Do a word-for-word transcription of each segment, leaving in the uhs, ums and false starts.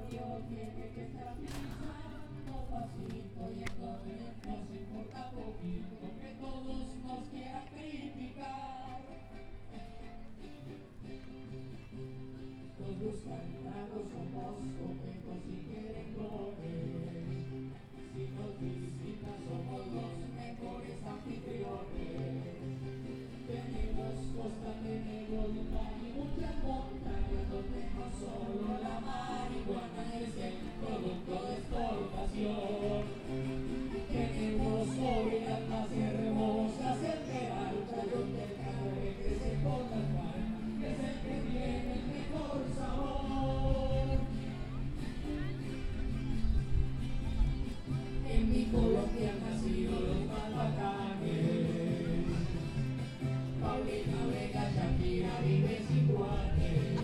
tiene que estar pisando pasito y entonces nos importa poquito que todos nos quieran criticar. Nos gusta el trago, somos coquetos y quieren comer. Si nos visitan somos los mejores anfitriones. Tenemos costa, tenemos mar y muchas montañas donde no solo la marihuana es el producto de exportación. Tenemos orillas más hermosas, el Peralta, donde el café crece por las palmas, es el que tiene el mejor sabor. En mi Colombia han nacido los más bacanes. Paulina Vega, Shakira, Vives y Juanes.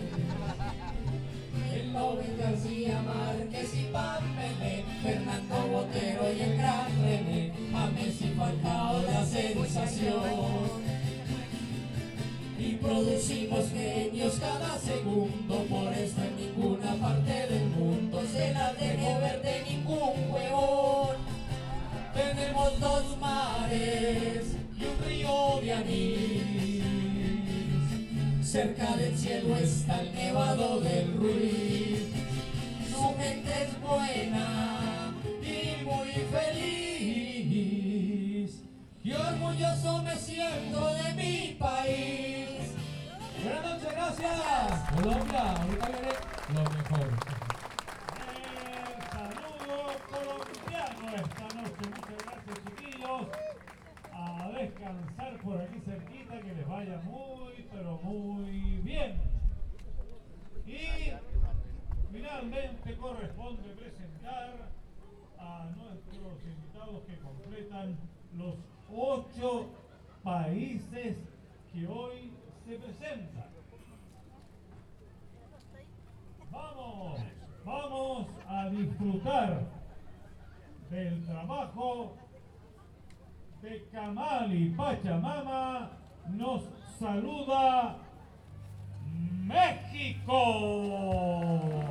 El Nobel García Márquez y Pambelé, Fernando Botero y el gran René, a Messi Falcao la sensación. Y producimos genios cada segundo, por eso en ninguna parte del mundo se la debe ver de ningún huevón. Tenemos dos mares y un río de anís. Cerca del cielo está el Nevado del Ruiz. Su gente es buena y muy feliz. Y orgulloso me siento de mi país. Buenas noches, gracias. Colombia, ahorita viene lo mejor. El saludo colombiano esta noche. Muchas gracias, chiquillos. A descansar por aquí cerquita, que les vaya muy, pero muy bien. Y finalmente corresponde presentar a nuestros invitados que completan los ocho países que hoy se presentan. Vamos, vamos a disfrutar del trabajo de Camali Pachamama. Nos saluda México.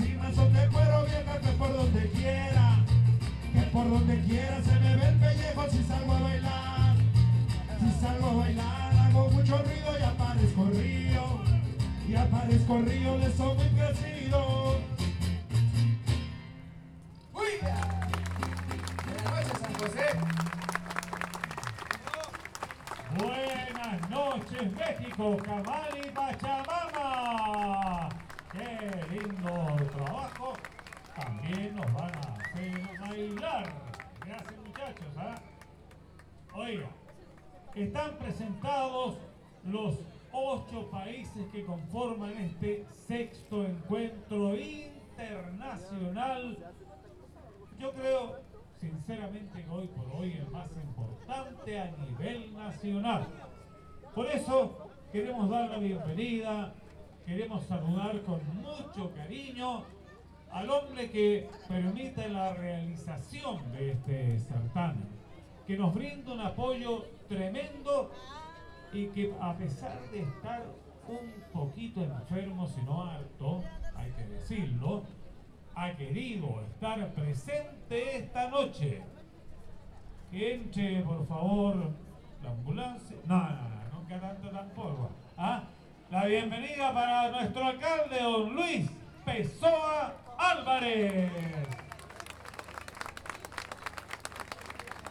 encima son de cuero vieja que por donde quiera, que por donde quiera se me ve el pellejo si salgo a bailar. Si salgo a bailar hago mucho ruido y aparezco río, y aparezco río, les soy muy crecido. ¡Uy! Buenas noches, San José. Buenas noches, México, Camali Pachamama. Qué lindo trabajo. También nos van a hacer bailar. Gracias, muchachos. ¿eh? Oiga, están presentados los ocho países que conforman este sexto encuentro internacional. Yo creo, sinceramente, que hoy por hoy el más importante a nivel nacional. Por eso queremos dar la bienvenida, queremos saludar con mucho cariño al hombre que permite la realización de este certamen, que nos brinda un apoyo tremendo y que a pesar de estar un poquito enfermo, si no harto, hay que decirlo, ha querido estar presente esta noche. Que entre, por favor, la ambulancia. No, no, no, nunca tanto tampoco. ¿Ah? La bienvenida para nuestro alcalde, don Luis Pessoa Álvarez.